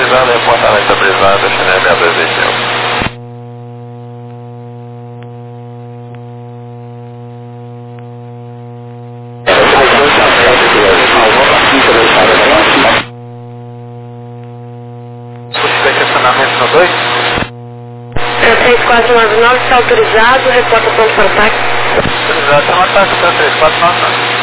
estabilizado, reportar estabilizado, China 6225. Estacionamento no 2? 3499 está autorizado, reporta ponto para ataque. Autorizado, está no ataque, está 3499.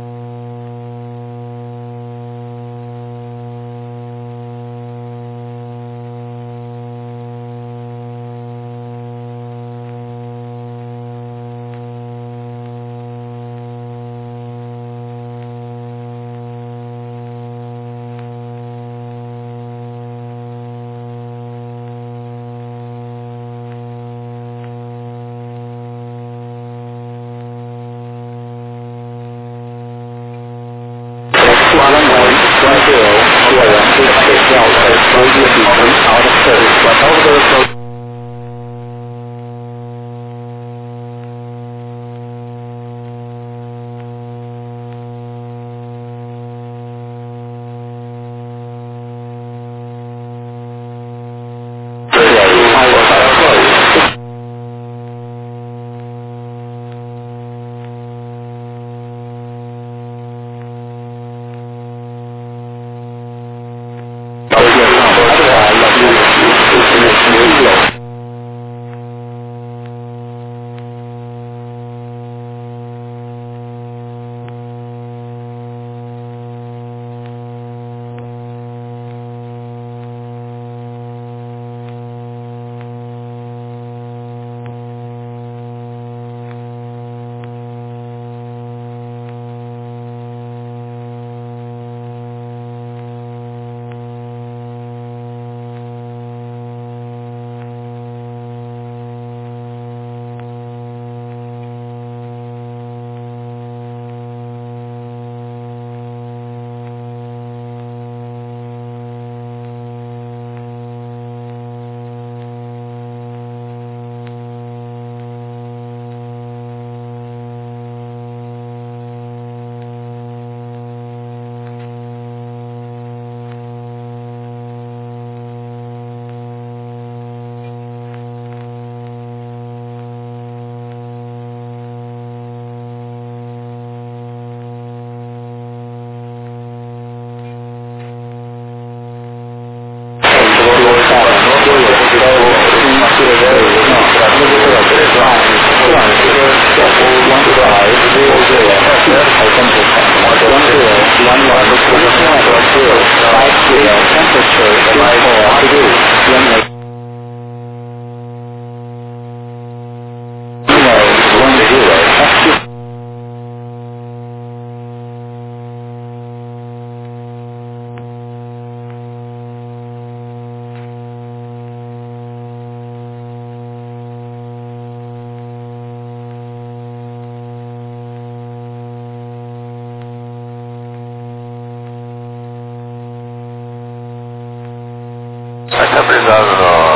Estabilizado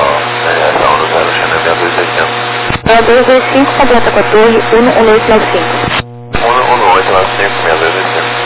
na direção do 0 China 6225. 225, completa com a torre 11895. 11895, 6225.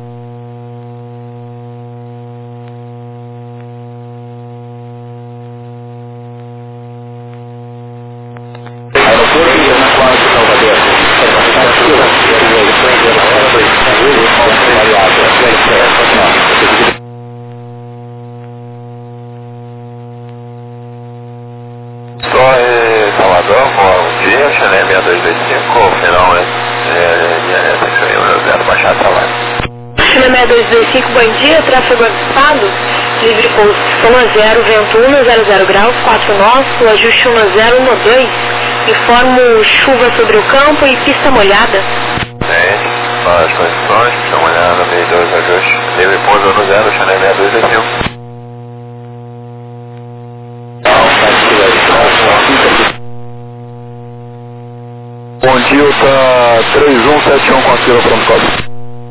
Salvador, bom dia, China 6225, o final é linha 0, Baixada Salário. China 6225, bom dia, tráfego antecipado, livre com som a 0, vento 1 00 graus, 4 nós, ajuste 1 0 12, informo chuva sobre o campo e pista molhada. Para as condições, pista molhada, meio 2 ajuste, livre pouso 0, China 6225. Bom dia, tá 3171 com a fila from Cobb.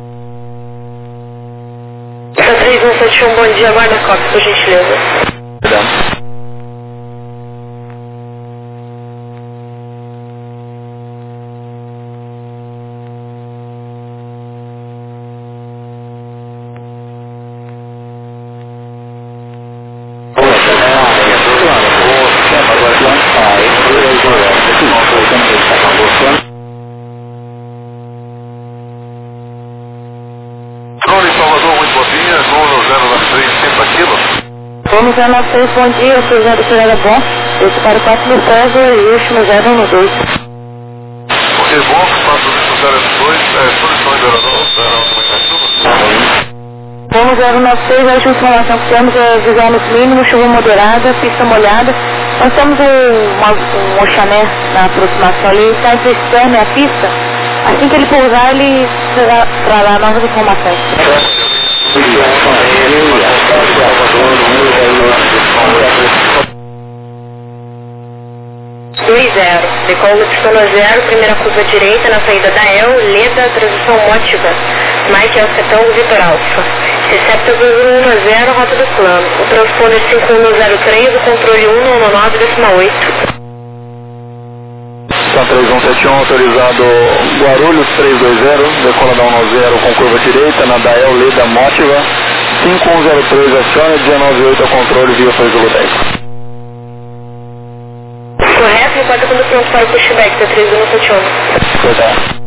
Tá 3171, bom dia, guarda Cobb, por gentileza. Perdão. Vamos 096, bom dia, sou José da Chegada Bom. Esse para o 4 do César e o último 012. Ok, bom, 402, soluções da Vamos 096, a última informação que temos é visão no mínimo, chuva moderada, pista molhada. Nós temos um Oxané na aproximação ali, está entre a externa e a pista. Assim que ele pousar, ele trará novas informações. 20, decolo pistona 0, primeira curva direita na saída da El, Leda, transição Mótiva, Mike Alcetão, Vitor Alfa. Recepta 2110, rota do plano. O transponder 5103, o controle 199,8. São 3171, autorizado Guarulhos 320, decola da 10 com curva direita, na Dael Leda Mótiva, 5103 acione, 198 ao controle via Jogo 10. Correto, reporta quando pronto para o pushback da 3171. Correto.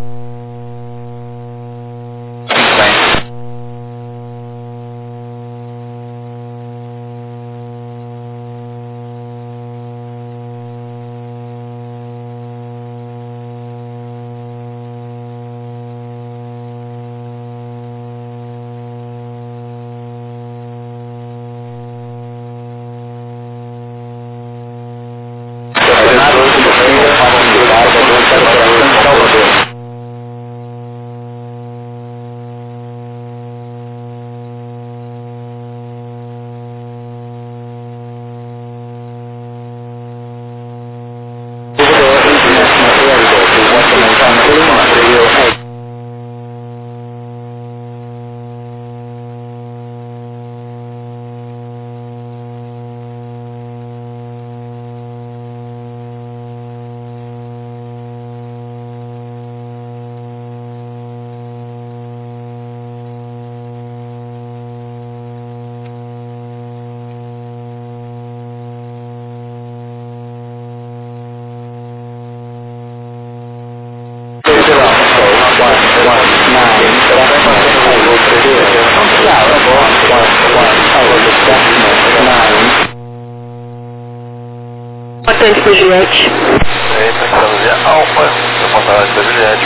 Importante para o Juliette. Estamos via Alfa, reportagem da Juliette,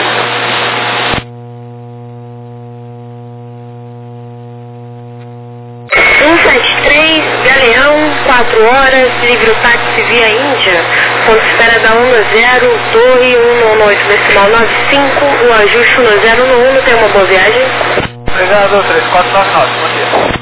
173, Galeão, 4 horas, livre o táxi via Índia, ponto de espera da 10, torre 198,95, o ajuste 1011, tem uma boa viagem. Obrigado, 3499, bom dia.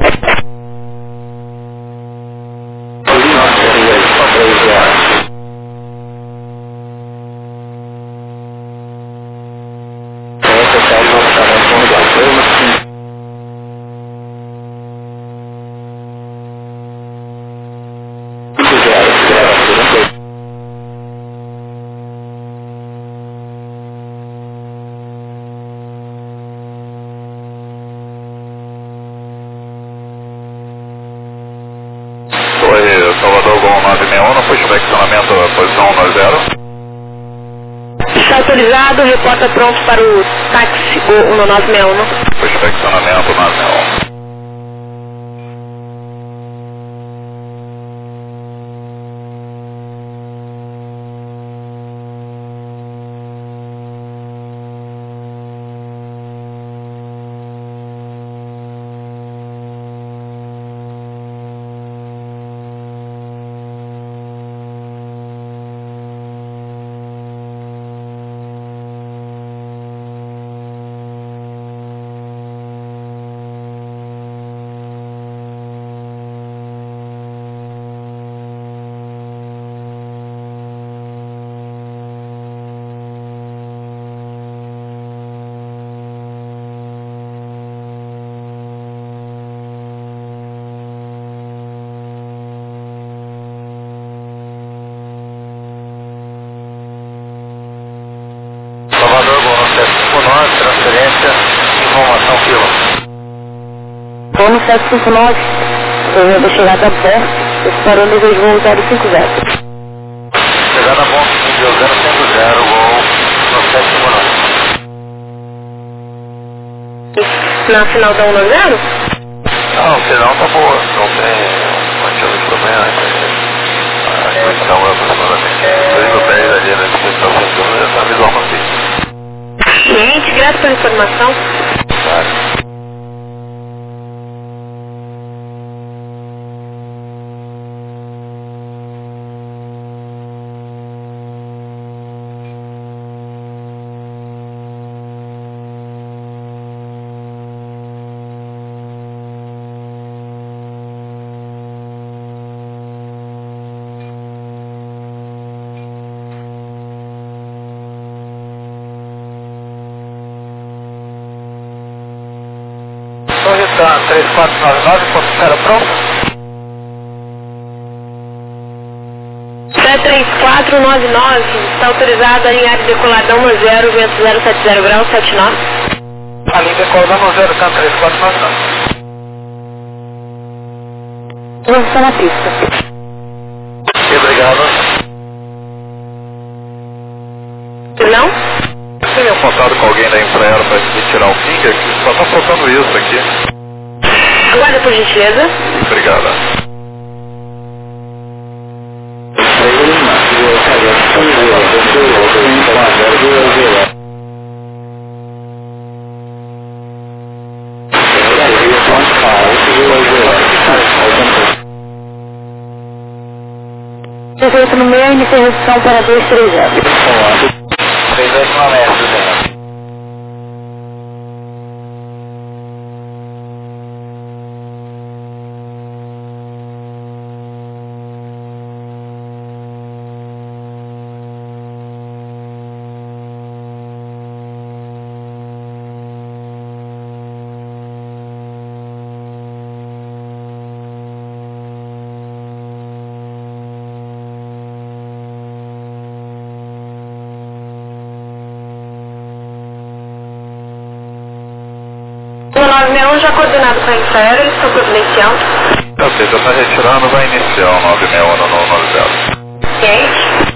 Salvador Gol 961, pushback estacionamento, posição 10. Está autorizado, reporta pronto para o táxi Gol 1961. Pushback estacionamento 961. Transferência, informação fila. Vamos 759, eu vou chegar da perto, esse parou no voo 050. Chegada bom, 050, voo no 759. Na final da 110? Não, senão tá boa, não tem... Ciente, graças pela informação. Tá. Torre da 3499, ponto espera pronto. 3499, está autorizado a alinhar de decoladão no 0, vento 070 graus, 7 nós. Ali decolando 0, canto 3499. Vamos estar na pista. Obrigado. Não? Vocês teriam faltado com alguém da Embraer para tirar o finger? Que só tá faltando isso aqui. Aguarda por gentileza. Obrigada. Feito no meio, inicia a redução para 230. 3890. O 961 já coordenado com a Infraero, eles estão providenciando. Tá certo, já tá retirando, vai iniciar o 961 no 90. Ciente.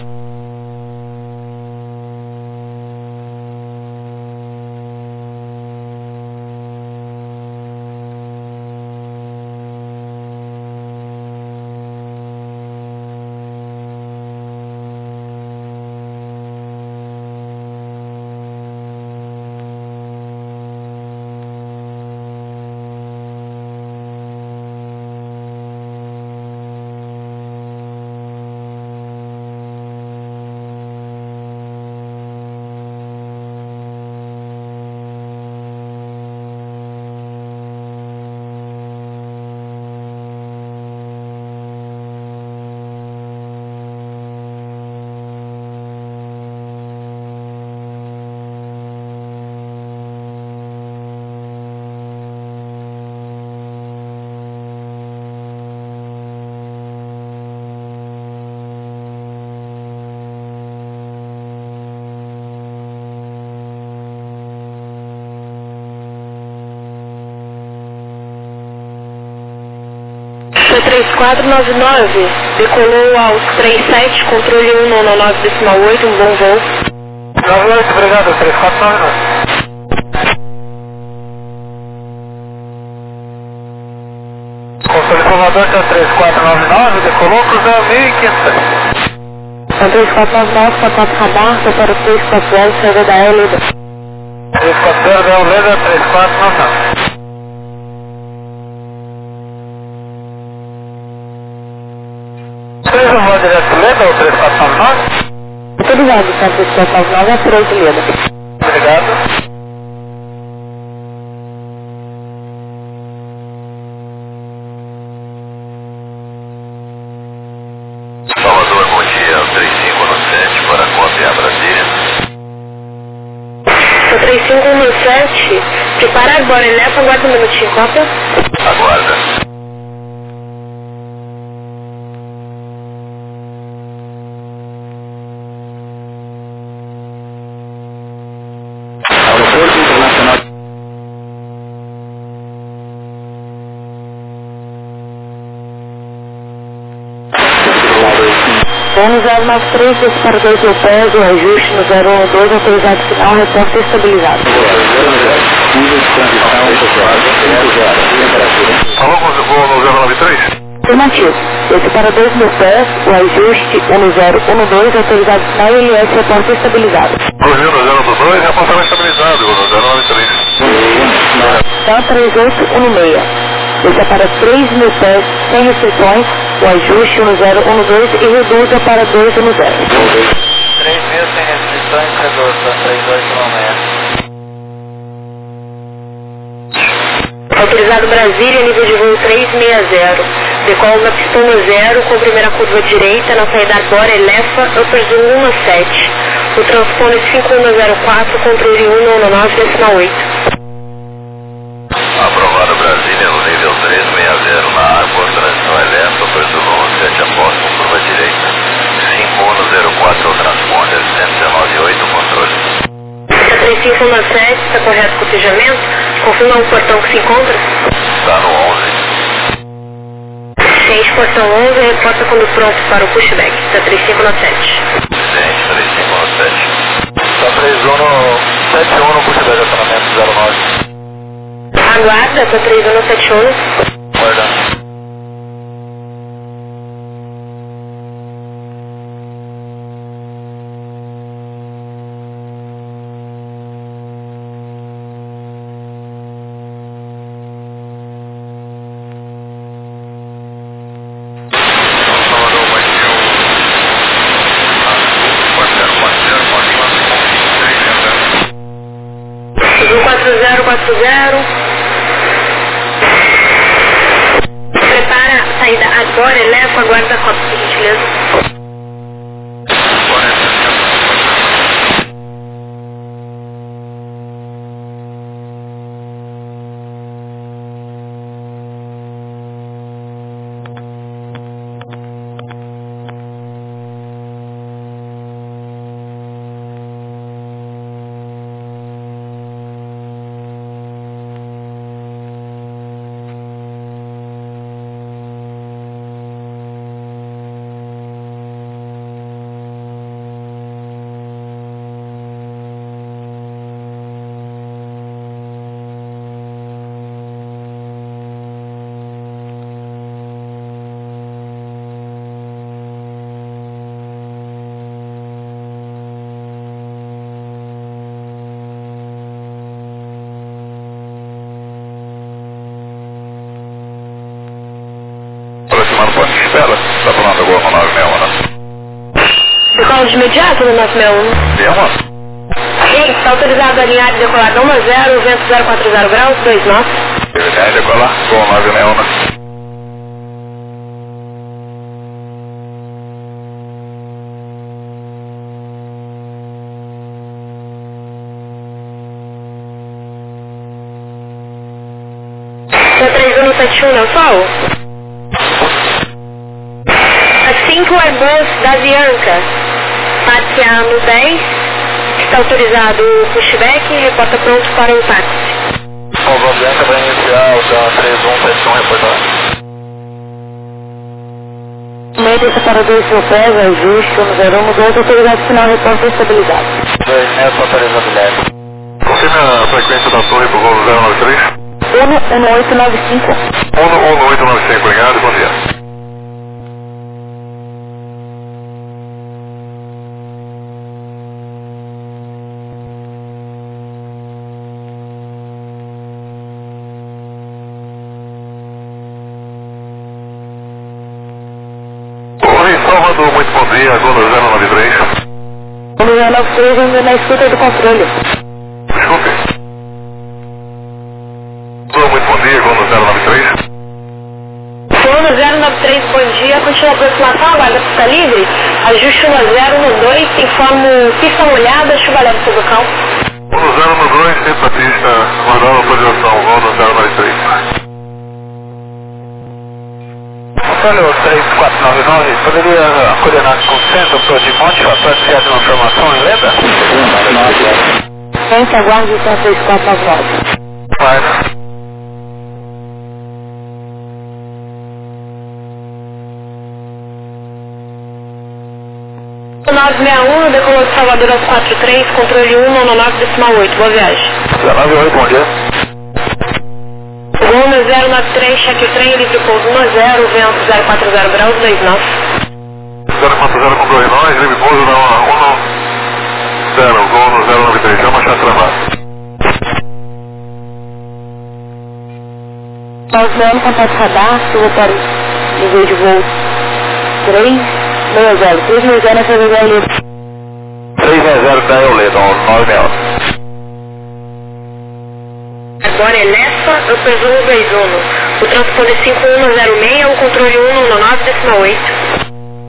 Foi 3499, decolou aos 37, controle 199,8, um bom voo. 98, obrigado, 3499. Controle Salvador, que é 3499, decolou, cruzou 1500. Então 3499, contato radar, foi para o 340, saída da Leda. 340, Del Leda, 3499. Vocês vão direto Leda ou 3499? Autorizado, tá? 3499 é 3 de Leda. Obrigado. Salvador, bom dia, 3517 para Cópia Brasília. Foi 3517, prepara agora, né? Aguarda um minutinho, cópia. Aguarda. Aeroporto Internacional. Vamos 093, esse para 2 do pés, o ajuste no 012, autorizado final, reporte estabilizado. Alô, vou no 093? Afirmativo. Esse para 2 mil pés, o ajuste 1012, autorizado sinal ILS, reporte estabilizado. 2002, reportado estabilizado, 093. Então 3816. Esse é para 3 mil pés, sem restrições, o ajuste 1012 e reduza para 210. 3 mil sem restrições, reduza 3816. Autorizado Brasília, nível de voo 360. Decola na pista 10, com primeira curva direita, na saída agora eleva, upper zoom 17. O transponder 5104, controle 199, decimal 8. Aprovado Brasília, no nível 360, na água, transição eleva, upper zoom 7 após, com curva direita. 5104, o transponder 119.8, controle. 3517, está correto o cotejamento? Confirma o portão que se encontra? Está no 11. Ciente, portão 11, reporta quando pronto para o pushback. Está 3597. Ciente, 3597. Está 3171 no pushback, acionamento 09. Aguarda, está 3171. Guardando. Azul 4040. Prepara a saída agora, eleva, aguarda a cota, por gentileza. Aproximando ponto de espera, está falando agora no 961. Decola de imediato no 961. Viemos? Sim, está autorizado a alinhar e decolar da 10, vento 040 graus, 2 knots. Deveria decolar com 961. Está 3171, não sol? Assim que o Airbus da Avianca passear no 10, está autorizado o pushback e reporta pronto para o táxi. O Avianca vai iniciar o 3171, reportagem. Média para 2 mil pés, ajuste 101, autoridade final, reporta estabilizado. 2 metros, autorizabilidade. Confirme a frequência da torre para o voo 093. 11895. 11895, obrigado, bom dia. Oi, Salvador, muito bom dia, Golo 093. 093, ainda na escuta do controle. Desculpe. Muito bom dia, Golo 093. Golo 093, bom dia, continua a aproximação, aguarda pista livre, ajuste 1012, informo pista molhada, chuva leve sobre o campo. Golo 092, sempre a pista, guardando a posição, Golo 093. Antônio 3499, poderia coordenar com o centro para de Monte para precisar de uma informação em lenda? Gente, aguarde o 3499. Vai. 961, decolou de Salvador às 43, controle 1, 99, decimal 8, boa viagem. 098, bom dia. Golo 093, cheque trem, livre pouso 10, vento 040 graus, 29. 040 com 29, livre pouso na 10, voo no 093, é uma chave travada. Pausando, contato radar, suba para o nível de voo 360, 360 nessa região livre. 360 da Euleda, 960. Agora é Lefa, eu presumo 21. O transponder 5106, o controle 199,8.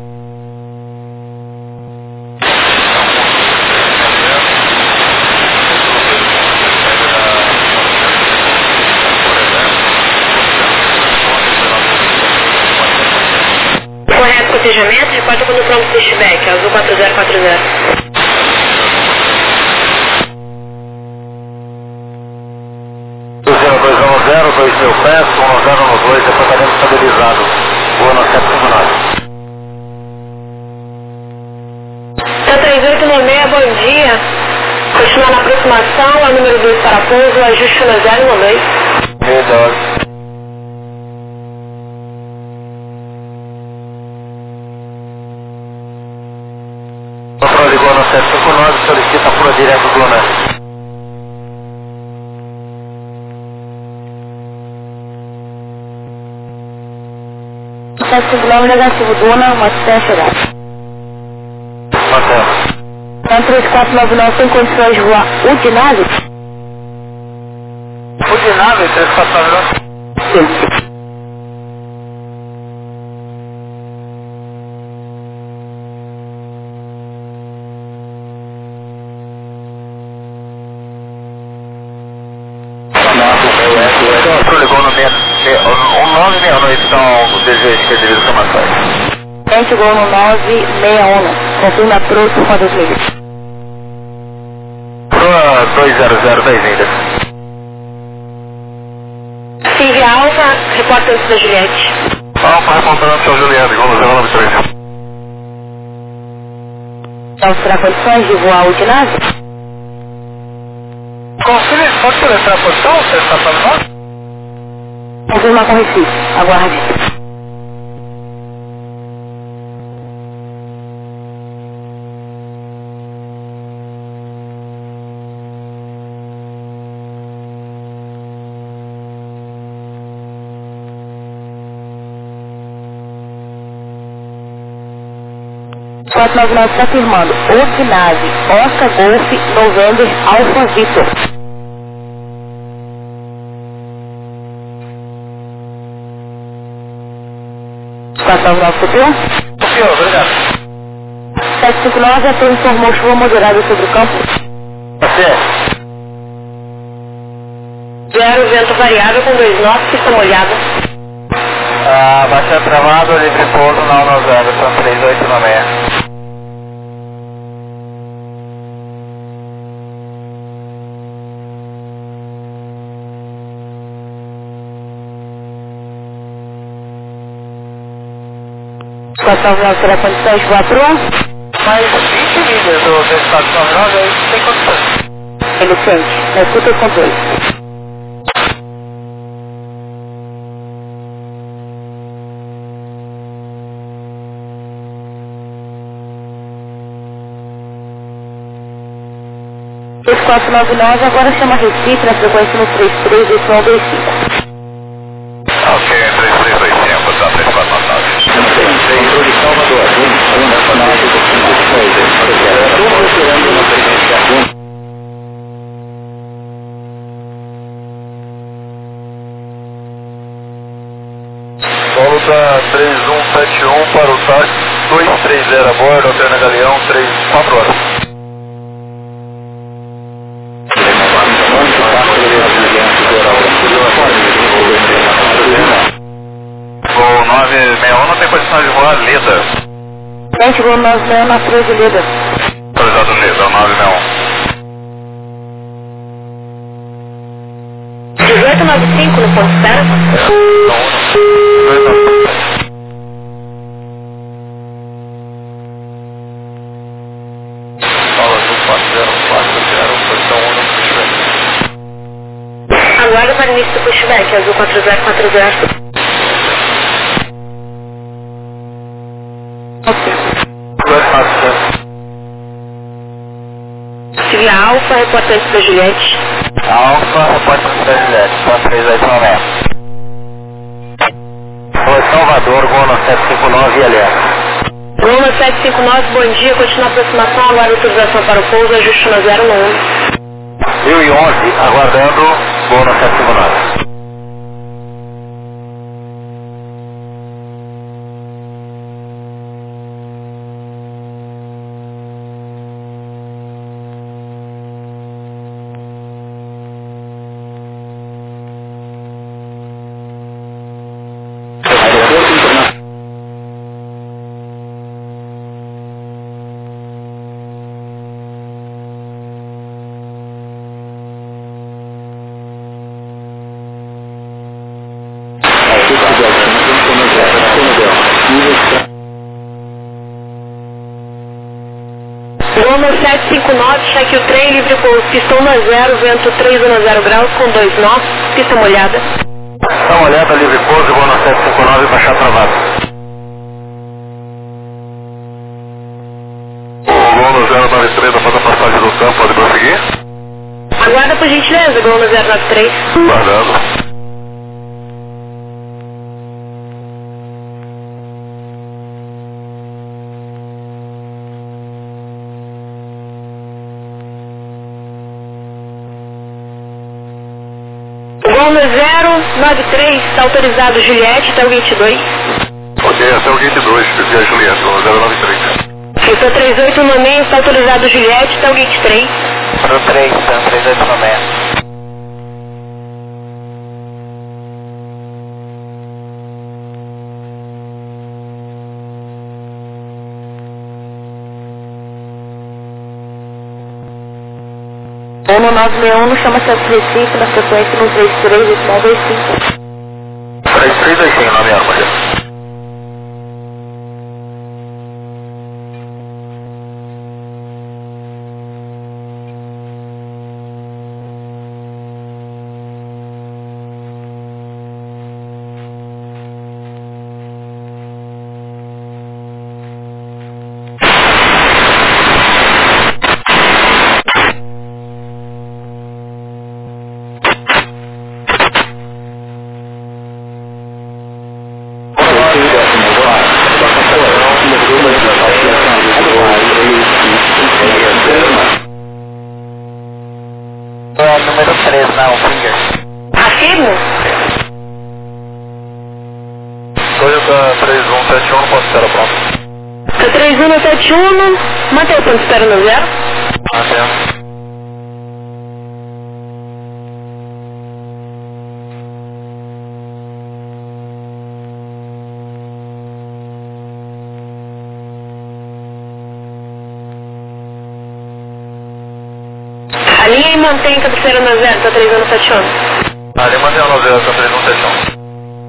Correto, cotejamento, reporta quando pronto pushback, azul 4040. 2.0 pés, 1012, departamento estabilizado, voa no 759. 3896, bom dia. Continuar na aproximação, a número 2 para pouso, ajuste na 012. Melhor. Controle ligou no 759, solicita a pura direto do Luna. Negativo, Duna, uma assistência chegada. Marcelo. 3499 tem condições de voar Udinave? Udinave, 3499? Sim. Ligou no 1969, então o desejo que ele viu massagem. Chegou no 961, confirma approach por quantas milhas? 200, 10 milhas. Silvia Alfa, reporta antes da Juliette. Alfa, reportando antes da Juliette, igual no 093. Então, será condições de voar Udinave? Confirme, pode selecionar a posição, você está falando nós? Confirma com Recife, aguarde. Quatro 99 está afirmando, Udinave, Oscar Golf, November, Alfa Vitor. Quatro 99 copiou? Copiou, obrigado. 759, a torre informou chuva moderada sobre o campo. Você? 0, vento variável com 29, pista molhada. Baixa travado, livre pouso na 10, são 3896. Quatro 99 será condições de voar para Mais 20 milhas do 499, aí tem condições. Emitente, na escuta os controles. Esse 499 agora chama Recife na frequência no 33 y 25. Ok, 3325, tá 3499. Controle Salvador, nacional do 526, estou procurando uma frequência 1. Volta 3171 para o TAC 230 a bordo, Alterna Galeão, 4 horas. Voo 961 não tem condição de voar Leda. Gente, voo 961 na cruz de Leda. Autorizado Leda, 961. 1895 no ponto zero. Aguarda para início do pushback, azul 4040. 0. Siga Alfa, reportante da Juliette. Alfa, reportante da Juliette, só 389. Oi, Salvador, Gona 759 e alerta. Gona 759, bom dia, continua a aproximação, agora autorização para o pouso, ajuste na 0 no 1. 1011, aguardando, Gona 759. Goma 759, cheque o trem, livre pouso, pistão na 0, vento 310 graus com 2 nós, pista molhada. Pista molhada, livre pouso, Goma 759, baixar travado. Goma 093, após a passagem do campo, pode prosseguir? Aguarda por gentileza, Goma 093. Guardando. Goma 093, está autorizado Juliette, até o gate 2. Ok, até o gate 2, peguei a Juliette, 093. Pista 38 no meio, está autorizado Juliette, até o gate 3. 03, 38 no meio. Ano 961, chama-se Recife, na frequência no 33, 3325, nome arma. Número 3, não, finger. Afirmo? Toyota 3171, posso espera pronto. Tá 3171, mantém o ponto de espera no 0. Mantendo. Alinha e mantém cabeceira na 0, tá 3171. Ali mantém a 90, 3171.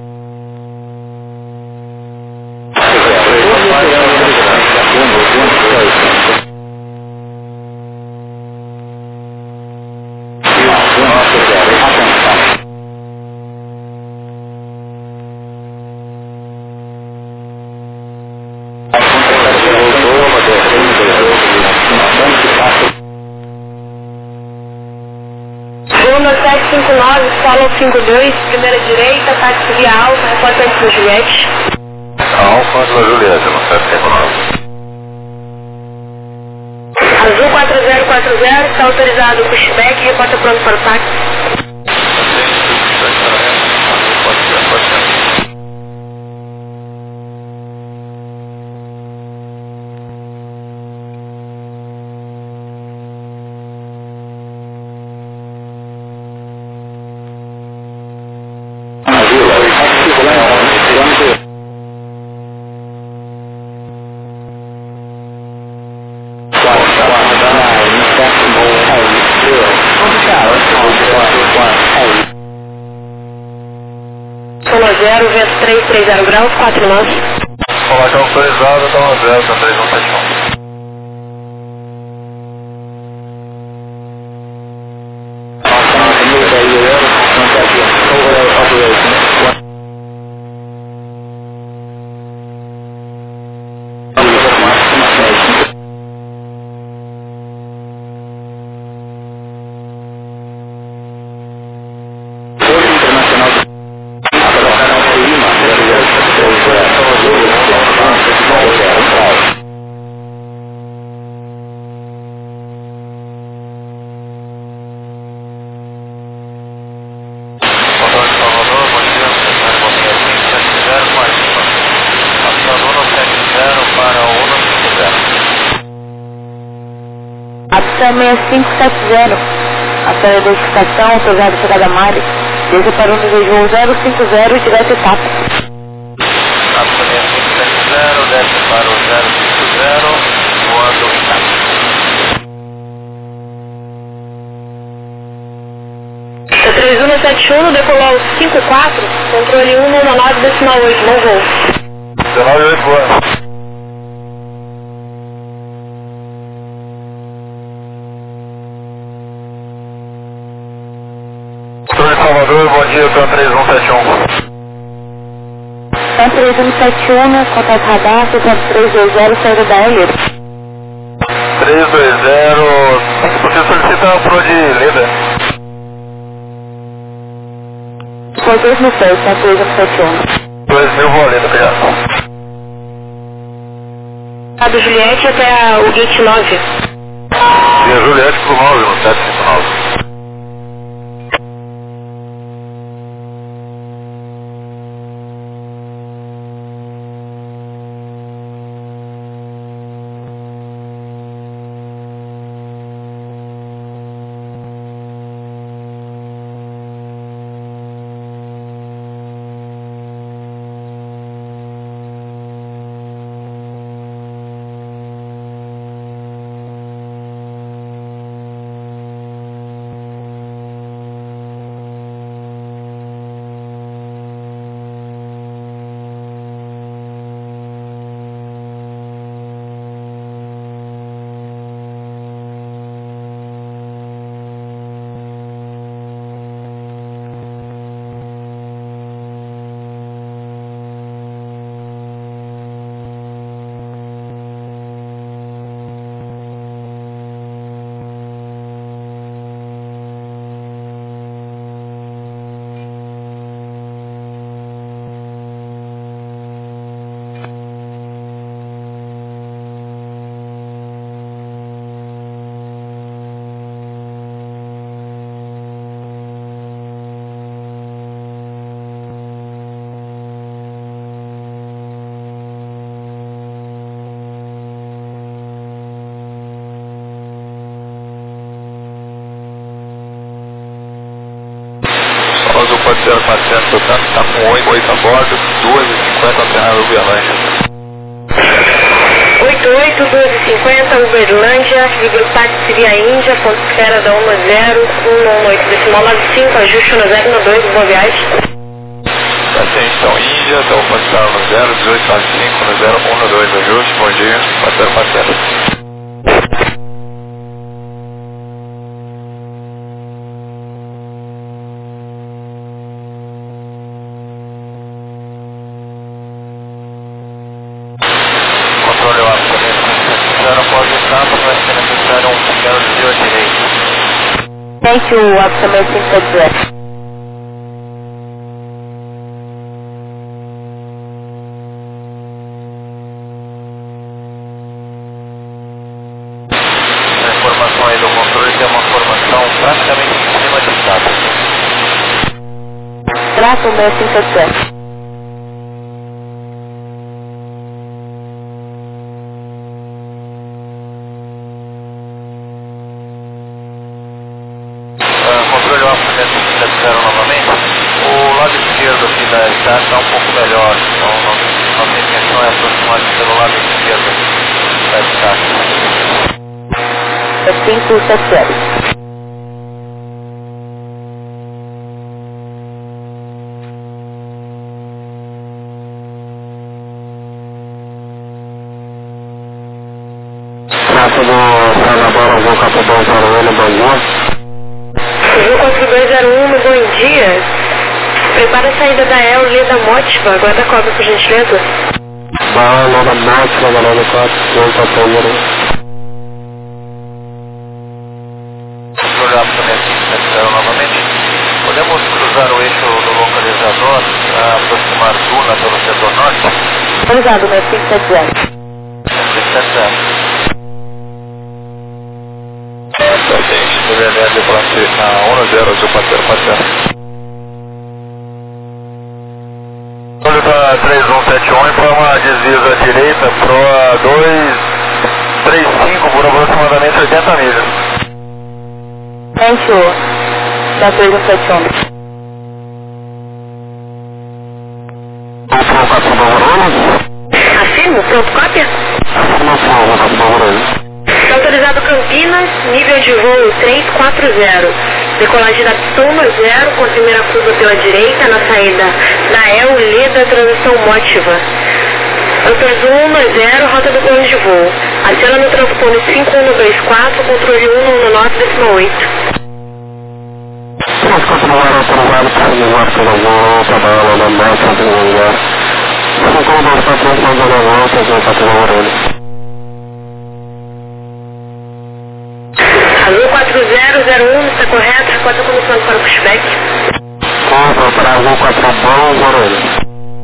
Goma 759, follow 52, primeira direita, táxi via alta, reportante da Juliette. Alfa da Juliette, no 759. Azul 4040, está autorizado o pushback, reporta pronto para o táxi. Zona 0, vento 330 graus, 4 nós. Colocar autorizado, dá 0, 3171. Alça 6570. Até da estação, autorizado chegada Mari. Desde para o nível de voo 050, direto etapa. Alça 6570, desce para o 050, voando etapa. 3171, decolou 54, controle 119,8, não voo. 19,8 voa. Controle Salvador, bom dia, TAM 3171. TAM 3171, contato radar, TAM 320, saída da L. 320, você solicita a pro de Leda. Foi 2006, TAM 3171. 2000 voa Leda, obrigado. A do Juliette até o gate 9. Via Juliette pro 9, no 759. O parceiro Marcelo Totano está com 8 a bordo, 2h50 alternadas Uberlândia. 88, 2h50, Uberlândia, Libertátil via Índia, ponto esfera da 10, 118, decimal 95, ajuste no 012, boa viagem. Atenção Índia, então parceiro no 01895, no 012, ajuste, bom dia, parceiro. Thank you, Alça 6570. A informação aí do controle tem uma formação praticamente em cima de estátua. Trato 6570. Controle Alfa 6570 novamente. O lado esquerdo aqui da estrada está um pouco melhor, então nossa intenção é aproximar pelo lado esquerdo da estrada. 570. Trato do Salvador, vou Capobão para o Ana, bom dia. Voo 4201, bom dia. Prepara a saída da El, Leda Mótiva, aguarda a cobra por gentileza. Leda Mótiva, galera 4, 5, número. Controle Alfa 6570 novamente. Podemos cruzar o eixo do localizador para aproximar Duna pelo setor norte? Autorizado, 6570. 6570. Gente, TVLR de volante na 10, seu parceiro. Olha para 3171, informa desvios à direita, proa 235 por aproximadamente 80 milhas. Thank you. Da 371. Afirmo, pronto, cópia? Está autorizado Campinas, nível de voo 340. Decolagem da Pistoma 0 com a primeira curva pela direita na saída da El Leda, transição Motiva. Doutor Zoom 0, rota do plano de voo. Aciona no transponder 5124, controle 119,8. Azul 4001, está correto? Reporta a condução para o pushback. Para Azul 4001,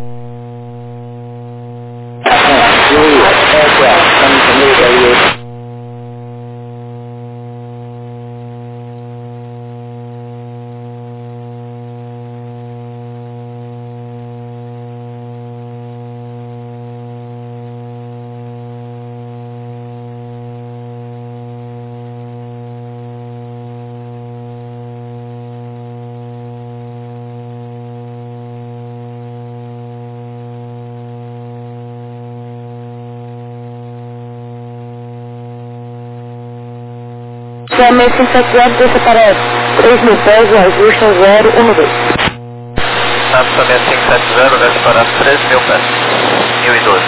Somente 170, deixa para 3.000 pés, o ajuste 012. Somente 570, desce para 3.000 pés. 1012.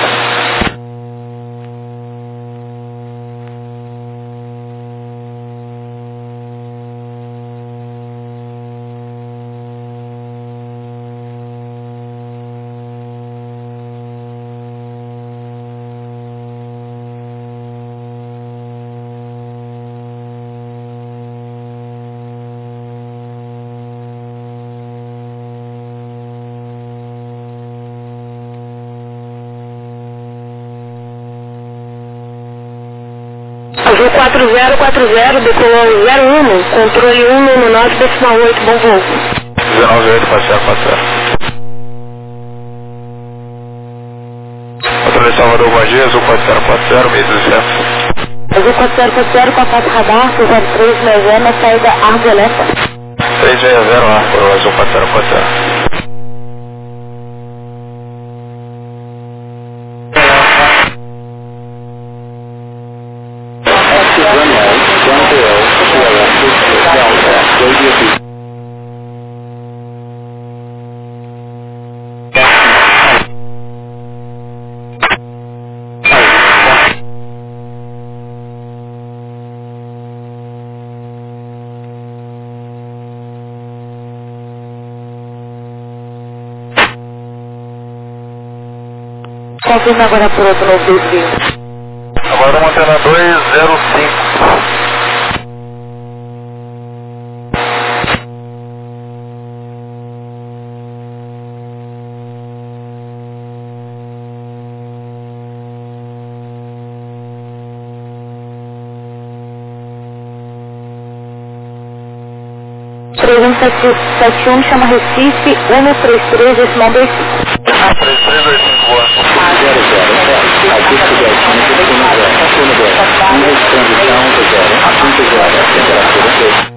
Azul 4040, decolou 01, controle 199,8, bom voo. 198, pode ser, pode ser. Controle Salvador, bom dia, Azul 4040, 1.200. Azul 4040, contato radar, 0360, na saída Arboleta. 360, Arco, Azul 4040. Confirma agora por outro novo desvio. Agora mantendo 205. me chama Recife, 133, esse nome é 3325, boa. 00.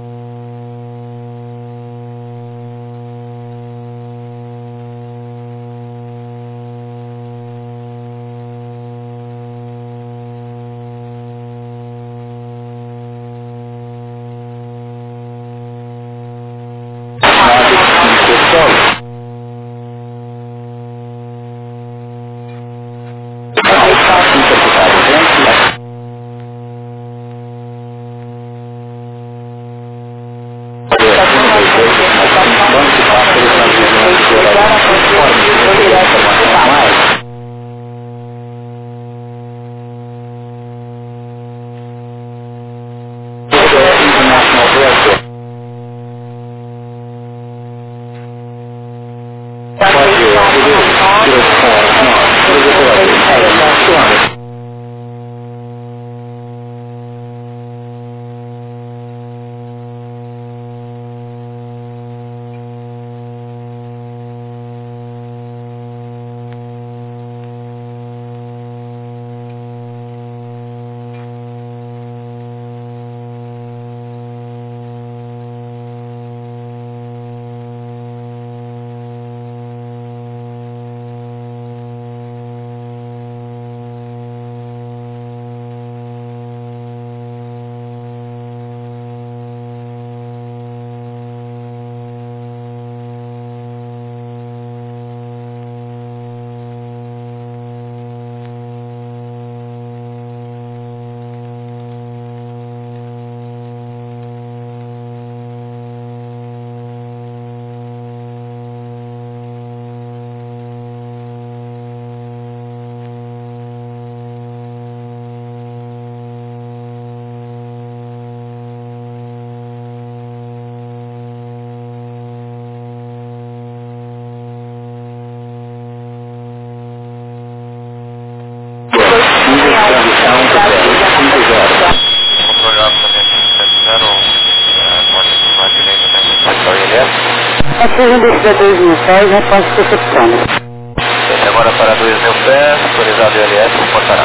Preciso descer 2.000 pés, reposto recepção. Desce agora para 2.000 pés, autorizado LS, comportará.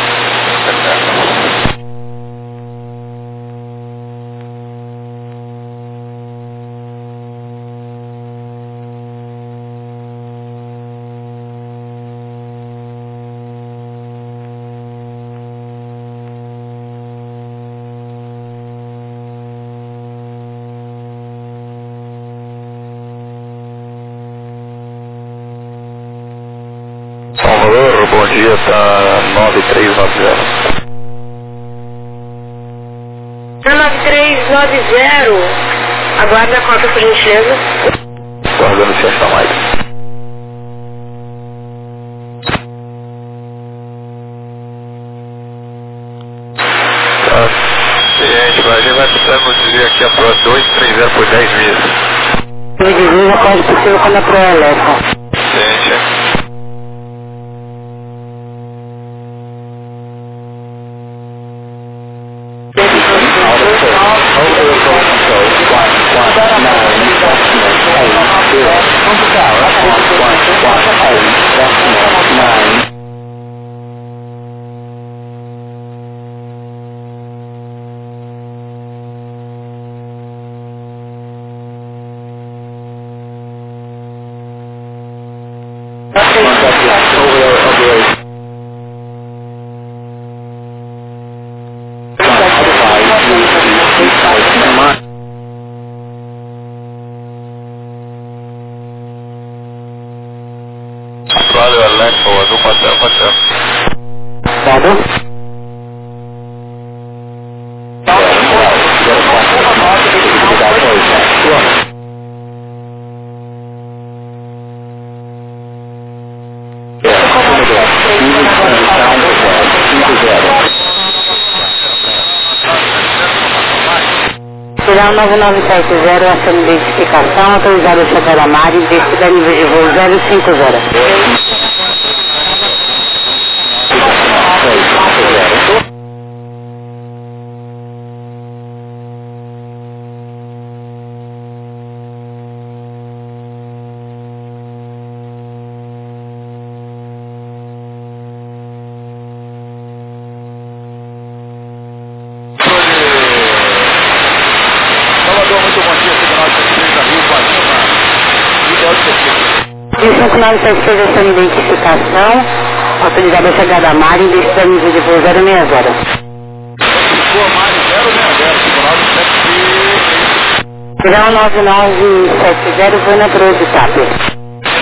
Salvador, bom dia, tá 9390. 9390, aguarda a cota por gentileza. Guardando se achar mais. Tá, gente, a gente vai precisar conduzir aqui a Pro 230 por 10 meses. Me desliga quase possível quando a Pro Elétrica. Gente. Valeu, Alex, azul, passando. Dado? Tirar 9970, ação de identificação, autorizado a chegar a Mari, descida nível de voo 050. Isso, 976, ação de identificação, autorizado a chegada a Mari, descida nível de voo 060. Tirar 9970, foi na Pro de TAP.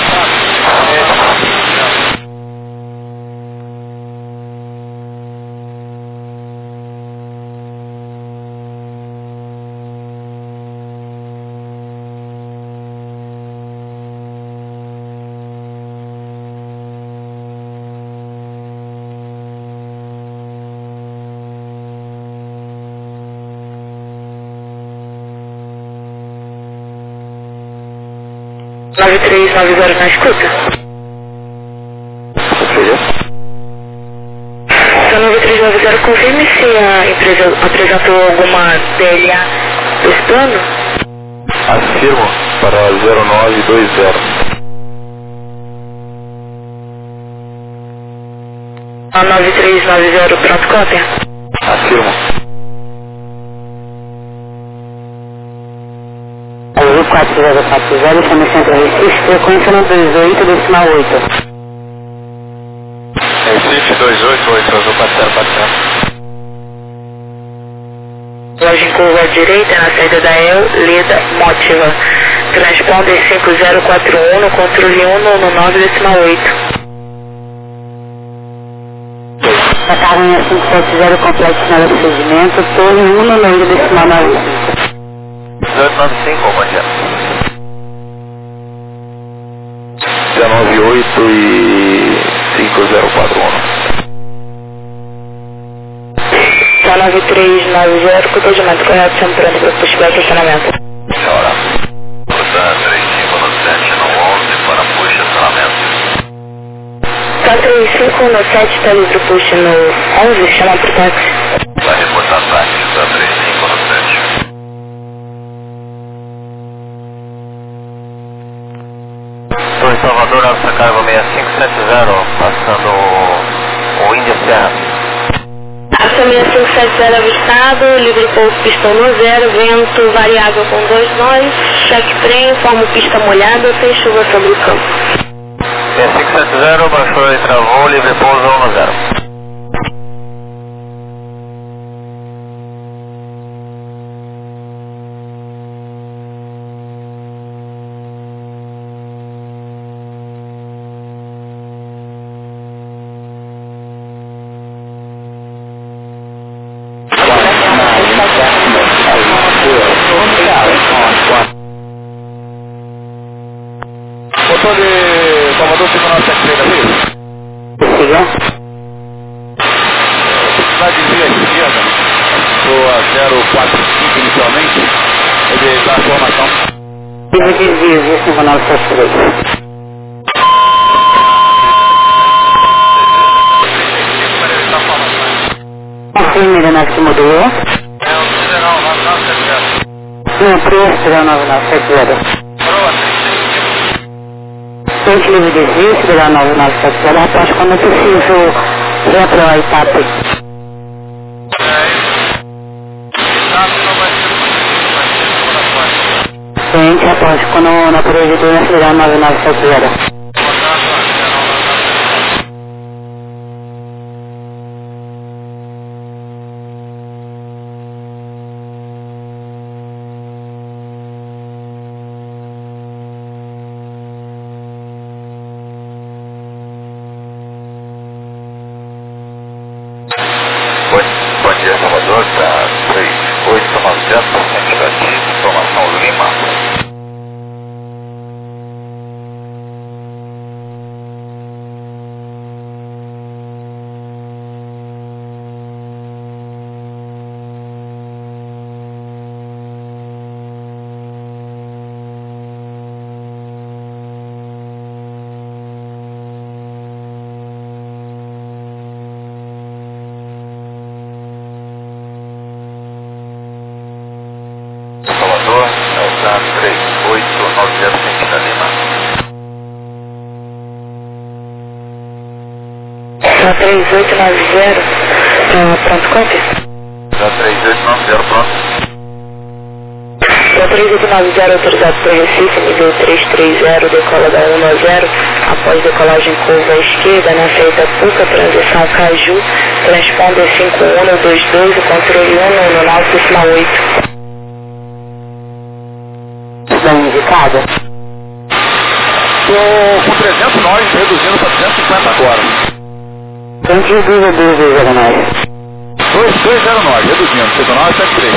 Nove 9390 na escuta. Só 9390, confirme se a empresa apresentou alguma DLA desse plano. Afirmo para 0920. A 9390, pronto, cópia. Afirmo. Azul 4040, chama Centro Recife, frequência no 28,8. Recife 288, azul 4040. Loja em curva à direita, na saída da El, Leda, Mótiva. Transponder 5041 no controle 1 no 9,8. Batalha 570, complexo final do procedimento, torre 1 no 9,95. 295, bom dia. 198 e 5041. Tá 9390, procedimento correto, centrando para possível estacionamento. Senhora. Tá 3517 no 11 para push estacionamento. Tá 3517, tá livre push no 11, chama pro táxi. Vai reportar táxi, tá 3517. Salvador, nossa carga 6570, passando o Índia Serra. Ação 6570 avistado, livre pouso, pistão no zero, vento variável com 2 nós, cheque prêmio, forma pista molhada, sem chuva sobre o campo. 6570, baixou e travou, livre pouso 1 0. Motor de Salvador, segundo a secretária, viu? Siga. Vai desvia à esquerda, pro 045 inicialmente, ele dá a formação. Livre desvio, 5973. Confirme, aeronave que modulou. É o Federal 9970. Não, preço, Federal 9970. Frente livre desvio, Federal 9970, rapaz, quando é possível, retro a etapa. Frente, rapaz, quando na projetura, Federal 9970. Bom dia, Salvador, tá 3890, ativo, informação Lima. Salvador, Delta 3890, Sentinela Lima. Tá 3890, pronto, cópia? Tá 3890, pronto. Tá 3890, autorizado para Recife, nível 330, decola da 10, após decolagem curva à esquerda, na saída Puca, transição Caju, transponder 5122, o controle 119, decimal 8. Da indicada? Com 300 nós, reduzindo para 250 agora. Então que dúvida era mais? 220 nós, reduzindo, 7973.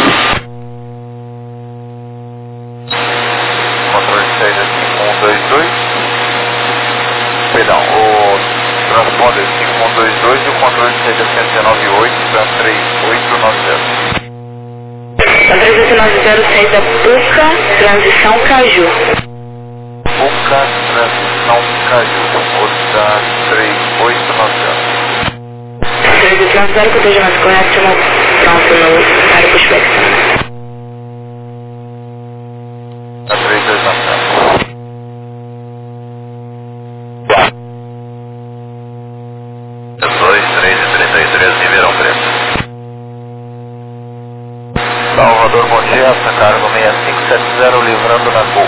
Controle de saída 5122. Perdão, o transponder 5122 e o controle de saída 1098 para 3890. Então 3890, saída Puca, transição Caju. Puca, transição Caju, outra 3890. 3890, que eu esteja mais correto, pronto, no área prospecção. A 3890. Dois, 3 e 33, Ribeirão Preto. Salvador, bom dia, essa carga 6570, livrando na Gol.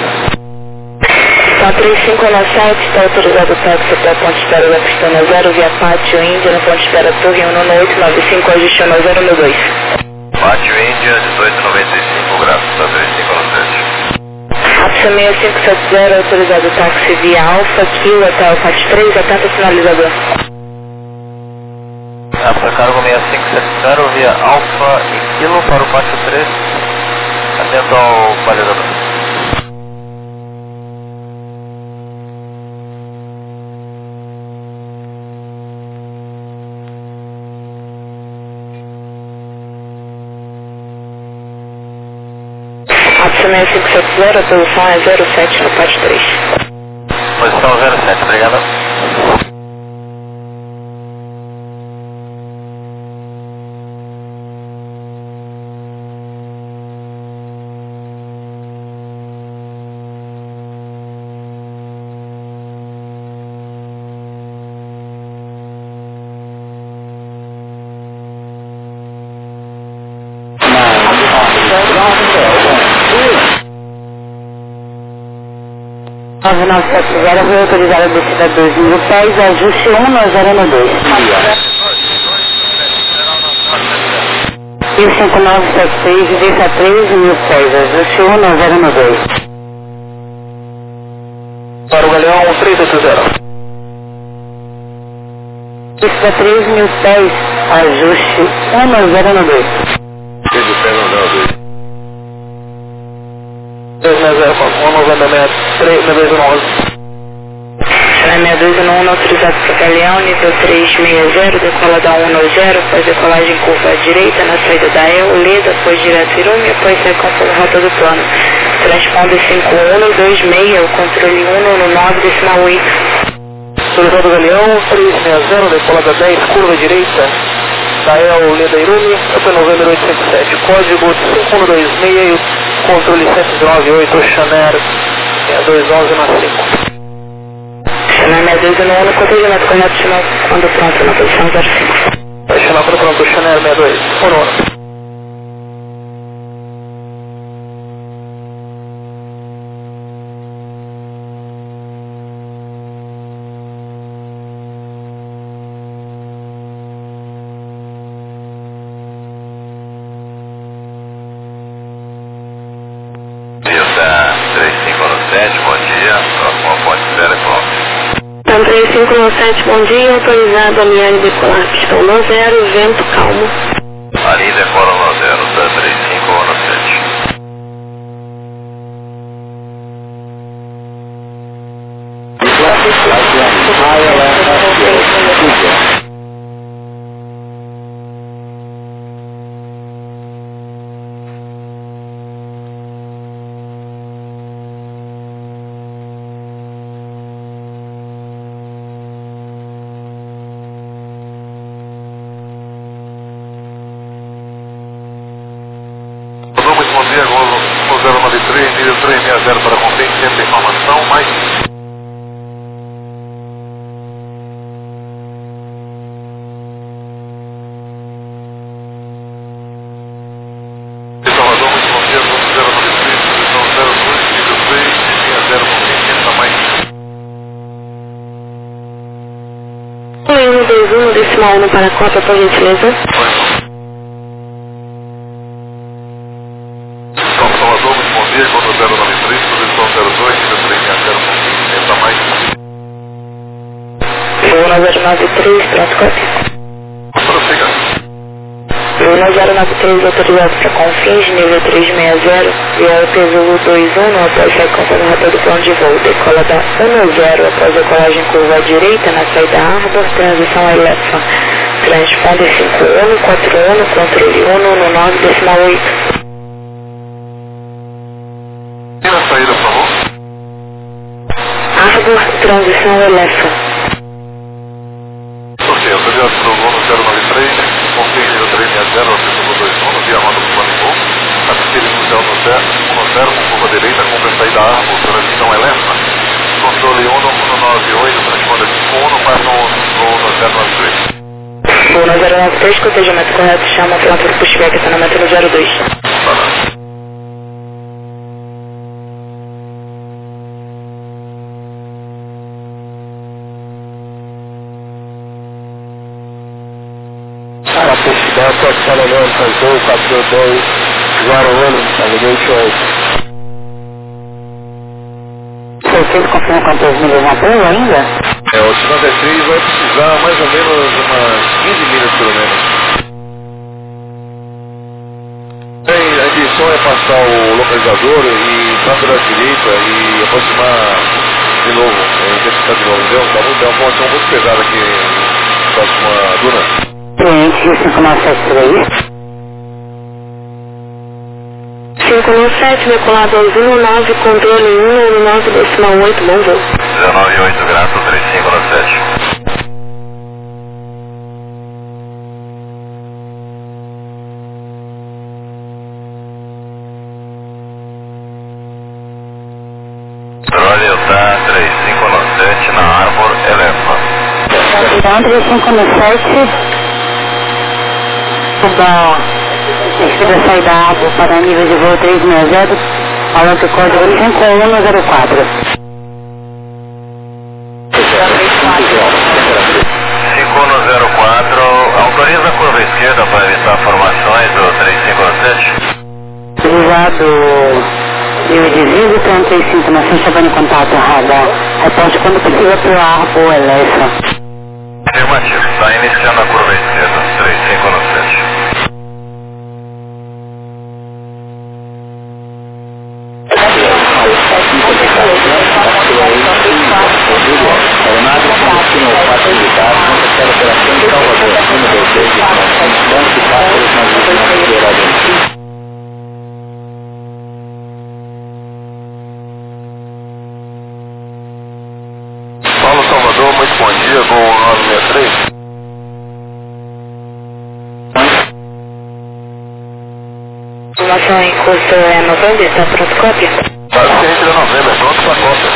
Tá 3597, está autorizado o táxi para a ponte espera da Pistana 0, via Pátio Índia, na ponte espera Torre 19895, ajuste no 012. Pátio Índia, 1895 graus, tá 3597. Apsa 6570, autorizado o táxi via Alfa, Kilo até o Pátio 3, atenta sinalizador. Essa carga 6570 via Alfa e Kilo para o Pátio 3, atento ao balizador. Apsa 6570, posição é 07 no Pátio 3. Posição 07, obrigado. 9970 foi autorizada a descida 2.000 pés, ajuste 19012. E 5976 e desça 13.000 pés, ajuste 19012. Para o Galeão 380. Descida 13.000 pés, ajuste 19012. 6211 autorizado para Galeão, nível 360, decola da 190, faz decolagem curva à direita na saída da Leda, após direto Irume, após sai com a rota do plano. Transponder 5126, o controle 1 no 9,8. Autorizado Galeão 360, decola da 10, curva direita, da Leda Irume, até novembro 857, código 5126, controle 798, Chanel 6211 na 5. Chanel 6211, controle correto, sinal quando pronto na posição 05. Chanel quando pronto, Chanel 62, por Então 3597, bom dia, autorizado a linha de decolar, pistão no 0, vento calmo. A linha decola no 0, da 3517. Bom dia, Golo 093, nível 360 para contém sempre informação, mais. Salvador, muito bom dia, Golo 093, posição 02, nível 360, contém sempre mais. 121 decimal 1 para a cota, por gentileza. Salvador, muito bom dia, Golo 093, posição 02, nível 360, contém sempre mais. 1093, pronto, cópia. Prossiga. 1093 autorizado para Confins, nível 360, via Peso 21, após a conta da rota do plano de voo, decola da 10, após a decolagem curva à direita, na saída Arbor, transição Elefa, transponder 5141, controle 1 no 9,8. E na saída, por favor? Arbor, transição Elefa. Ok, autorizado pelo Golo 093, confirme nível 360, acessível 21, via rota do plano de voo, adquire inicial no 0, com curva direita, compra a saída Arbor, transição Elefa, controle 1 no 98, transponder 51, passa no 093. No 093, cotejamento correto, chama pela por pushback, estacionamento no 02. Delta, Salomão, Cantor, 422, Guarulhos, Navigation 8. Vocês confirmam quantos milhas na prova ainda? O 53 vai precisar mais ou menos umas 15 milhas pelo menos. A intenção é passar o localizador e entrar pela direita e aproximar de novo, intensificar de novo, entendeu? Dá uma ponte muito pesada aqui próximo à duna. Cliente 5973. 597, decolado ao 19, controle 1 no 9,8, bom voo. 198, grato, 3597. Controle tá 3597 na Arbor Elefa. Então 3597, da saída Arbor para nível de voo 360, ao outro código 5104. Dá formações do 3517. Utilizado 1035, nós estamos chegando em contato, radar. Reporte quando possível para o Arbo Elefa. Afirmativo, está iniciando a curva esquerda, 3517. Paulo Salvador, muito bom dia, voo 963. Informação em curso é novembro, está pronto cópia? Paciente da novembro, pronto para cópia.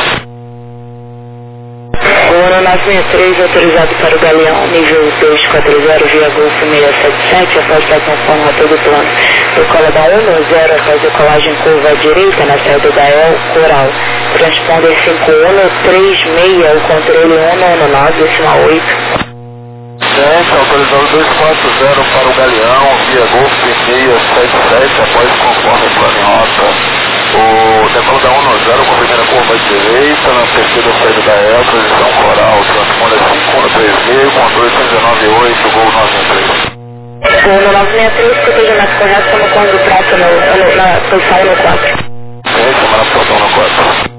O ano 963 autorizado para o Galeão, nível 240 via Golfo 677, após da conforme a todo plano. Decola da 10 após decolagem curva à direita na saída da El Coral. Transponder 5136, o controle 199,8. Gente, autorizado 240 para o Galeão, via Golfo 677, após conforme o plano em rota. O decola da 10 com a primeira curva à direita, na terceira saída da El, posição coral, transponder 5136, controle 199,8, Gol 963. O ano 963, protegimento correto, estamos com o prato na posição no 4. Sim, semana posição no 4.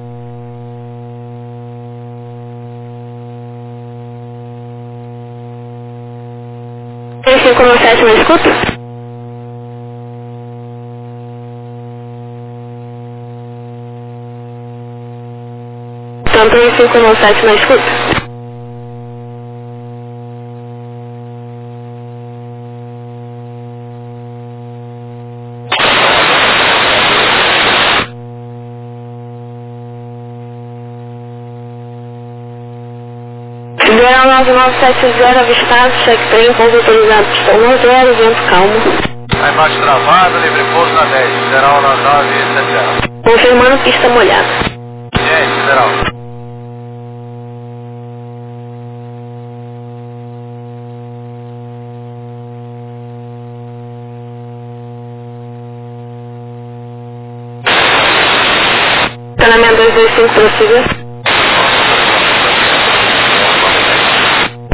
Tem 597 na escuta? Tanto em 597 na escuta? Liberal 9970 avistado, cheque trem, pouso autorizado, pistão 10, vento calmo. A imagem travada, livre pouso na 10, Federal 9970. Confirmando pista molhada. Gente, Federal. Canamento 225, prossiga.